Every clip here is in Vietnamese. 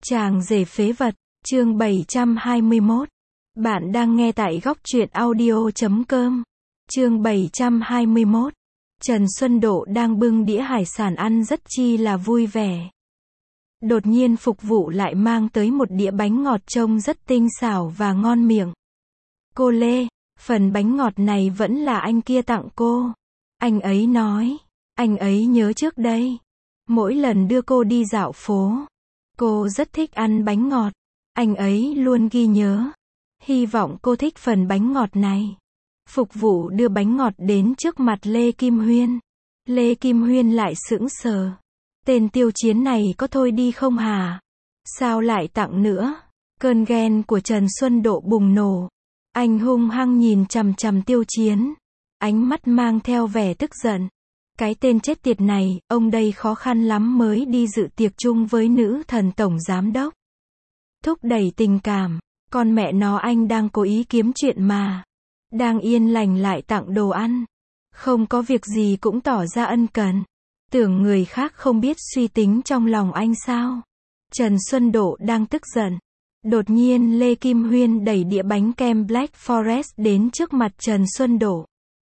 Chàng rể phế vật, chương 721. Bạn đang nghe tại góc truyện audio.com. Chương 721. Trần Xuân Độ đang bưng đĩa hải sản ăn rất chi là vui vẻ. Đột nhiên phục vụ lại mang tới một đĩa bánh ngọt trông rất tinh xảo và ngon miệng. Cô Lê, phần bánh ngọt này vẫn là anh kia tặng cô. Anh ấy nói, anh ấy nhớ trước đây. Mỗi lần đưa cô đi dạo phố, cô rất thích ăn bánh ngọt. Anh ấy luôn ghi nhớ. Hy vọng cô thích phần bánh ngọt này. Phục vụ đưa bánh ngọt đến trước mặt Lê Kim Huyên. Lê Kim Huyên lại sững sờ. Tên Tiêu Chiến này có thôi đi không hả? Sao lại tặng nữa? Cơn ghen của Trần Xuân Độ bùng nổ. Anh hung hăng nhìn chằm chằm Tiêu Chiến. Ánh mắt mang theo vẻ tức giận. Cái tên chết tiệt này, ông đây khó khăn lắm mới đi dự tiệc chung với nữ thần tổng giám đốc. Thúc đẩy tình cảm, con mẹ nó anh đang cố ý kiếm chuyện mà. Đang yên lành lại tặng đồ ăn. Không có việc gì cũng tỏ ra ân cần. Tưởng người khác không biết suy tính trong lòng anh sao? Trần Xuân Độ đang tức giận. Đột nhiên Lê Kim Huyên đẩy đĩa bánh kem Black Forest đến trước mặt Trần Xuân Độ.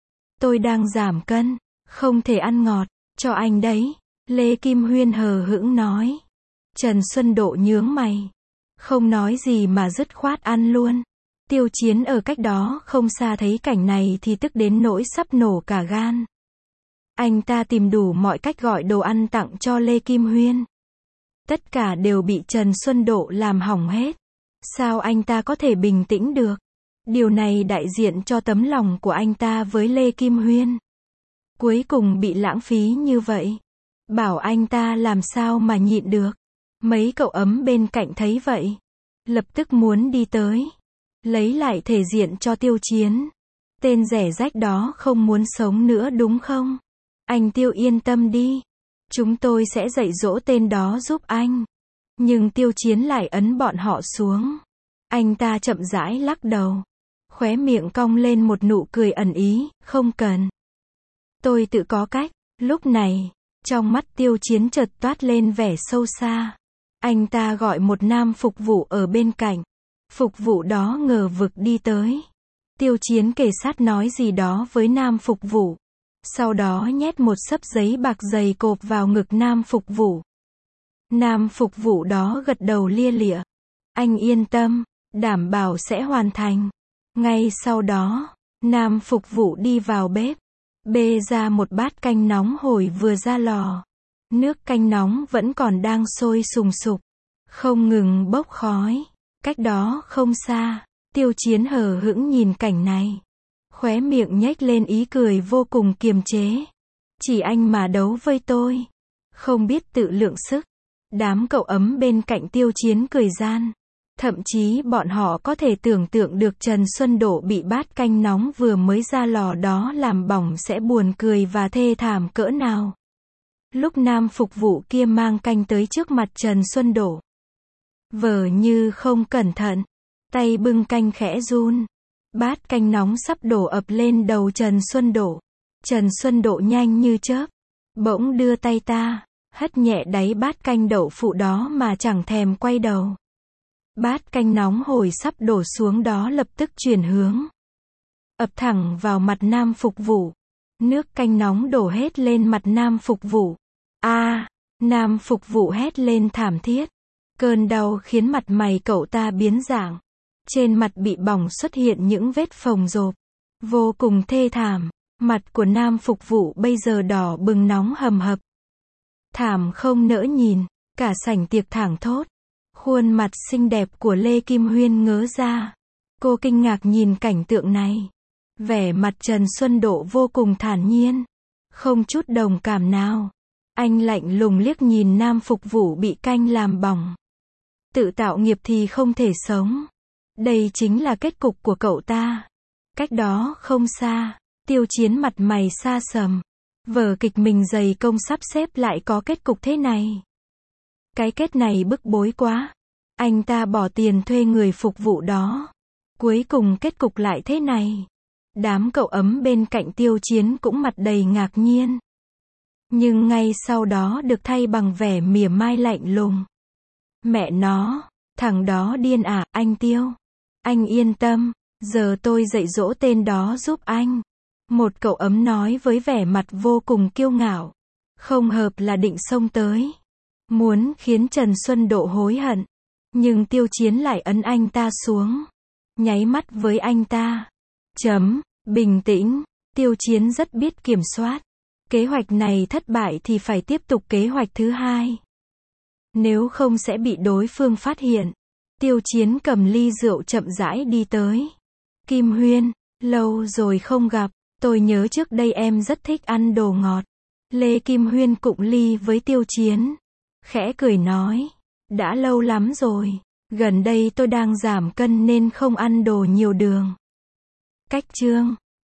Tôi đang giảm cân, không thể ăn ngọt, cho anh đấy. Lê Kim Huyên hờ hững nói. Trần Xuân Độ nhướng mày. Không nói gì mà dứt khoát ăn luôn. Tiêu Chiến ở cách đó không xa thấy cảnh này thì tức đến nỗi sắp nổ cả gan. Anh ta tìm đủ mọi cách gọi đồ ăn tặng cho Lê Kim Huyên. Tất cả đều bị Trần Xuân Độ làm hỏng hết. Sao anh ta có thể bình tĩnh được? Điều này đại diện cho tấm lòng của anh ta với Lê Kim Huyên. Cuối cùng bị lãng phí như vậy. Bảo anh ta làm sao mà nhịn được. Mấy cậu ấm bên cạnh thấy vậy. Lập tức muốn đi tới. Lấy lại thể diện cho Tiêu Chiến. Tên rẻ rách đó không muốn sống nữa đúng không? Anh Tiêu yên tâm đi. Chúng tôi sẽ dạy dỗ tên đó giúp anh. Nhưng Tiêu Chiến lại ấn bọn họ xuống. Anh ta chậm rãi lắc đầu. Khóe miệng cong lên một nụ cười ẩn ý, không cần. Tôi tự có cách. Lúc này, trong mắt Tiêu Chiến chợt toát lên vẻ sâu xa. Anh ta gọi một nam phục vụ ở bên cạnh. Phục vụ đó ngờ vực đi tới. Tiêu Chiến kề sát nói gì đó với nam phục vụ. Sau đó nhét một xấp giấy bạc dày cộp vào ngực nam phục vụ. Nam phục vụ đó gật đầu lia lịa. Anh yên tâm, đảm bảo sẽ hoàn thành. Ngay sau đó, nam phục vụ đi vào bếp. Bê ra một bát canh nóng hổi vừa ra lò. Nước canh nóng vẫn còn đang sôi sùng sục. Không ngừng bốc khói. Cách đó không xa, Tiêu Chiến hờ hững nhìn cảnh này. Khóe miệng nhếch lên ý cười vô cùng kiềm chế. Chỉ anh mà đấu với tôi. Không biết tự lượng sức. Đám cậu ấm bên cạnh Tiêu Chiến cười gian. Thậm chí bọn họ có thể tưởng tượng được Trần Xuân Độ bị bát canh nóng vừa mới ra lò đó làm bỏng sẽ buồn cười và thê thảm cỡ nào. Lúc nam phục vụ kia mang canh tới trước mặt Trần Xuân Độ. Vờ như không cẩn thận. Tay bưng canh khẽ run. Bát canh nóng sắp đổ ập lên đầu Trần Xuân Độ. Trần Xuân Độ nhanh như chớp. Bỗng đưa tay ta. Hất nhẹ đáy bát canh đậu phụ đó mà chẳng thèm quay đầu. Bát canh nóng hổi sắp đổ xuống đó lập tức chuyển hướng. Ập thẳng vào mặt nam phục vụ. Nước canh nóng đổ hết lên mặt nam phục vụ. Nam phục vụ hét lên thảm thiết. Cơn đau khiến mặt mày cậu ta biến dạng. Trên mặt bị bỏng xuất hiện những vết phồng rộp. Vô cùng thê thảm. Mặt của nam phục vụ bây giờ đỏ bừng nóng hầm hập. Thảm không nỡ nhìn. Cả sảnh tiệc thảng thốt. Khuôn mặt xinh đẹp của Lê Kim Huyên ngớ ra. Cô kinh ngạc nhìn cảnh tượng này. Vẻ mặt Trần Xuân Độ vô cùng thản nhiên. Không chút đồng cảm nào. Anh lạnh lùng liếc nhìn nam phục vụ bị canh làm bỏng. Tự tạo nghiệp thì không thể sống. Đây chính là kết cục của cậu ta. Cách đó không xa, Tiêu Chiến mặt mày xa sầm. Vở kịch mình dày công sắp xếp lại có kết cục thế này. Cái kết này bức bối quá. Anh ta bỏ tiền thuê người phục vụ đó. Cuối cùng kết cục lại thế này. Đám cậu ấm bên cạnh Tiêu Chiến cũng mặt đầy ngạc nhiên. Nhưng ngay sau đó được thay bằng vẻ mỉa mai lạnh lùng. Mẹ nó, thằng đó điên à, anh Tiêu. Anh yên tâm, giờ tôi dạy dỗ tên đó giúp anh. Một cậu ấm nói với vẻ mặt vô cùng kiêu ngạo. Không hợp là định xông tới. Muốn khiến Trần Xuân Độ hối hận. Nhưng Tiêu Chiến lại ấn anh ta xuống. Nháy mắt với anh ta. Bình tĩnh. Tiêu Chiến rất biết kiểm soát. Kế hoạch này thất bại thì phải tiếp tục kế hoạch thứ hai. Nếu không sẽ bị đối phương phát hiện. Tiêu Chiến cầm ly rượu chậm rãi đi tới. Kim Huyên, lâu rồi không gặp. Tôi nhớ trước đây em rất thích ăn đồ ngọt. Lê Kim Huyên cụng ly với Tiêu Chiến. Khẽ cười nói. Đã lâu lắm rồi. Gần đây tôi đang giảm cân nên không ăn đồ nhiều đường. Cách chương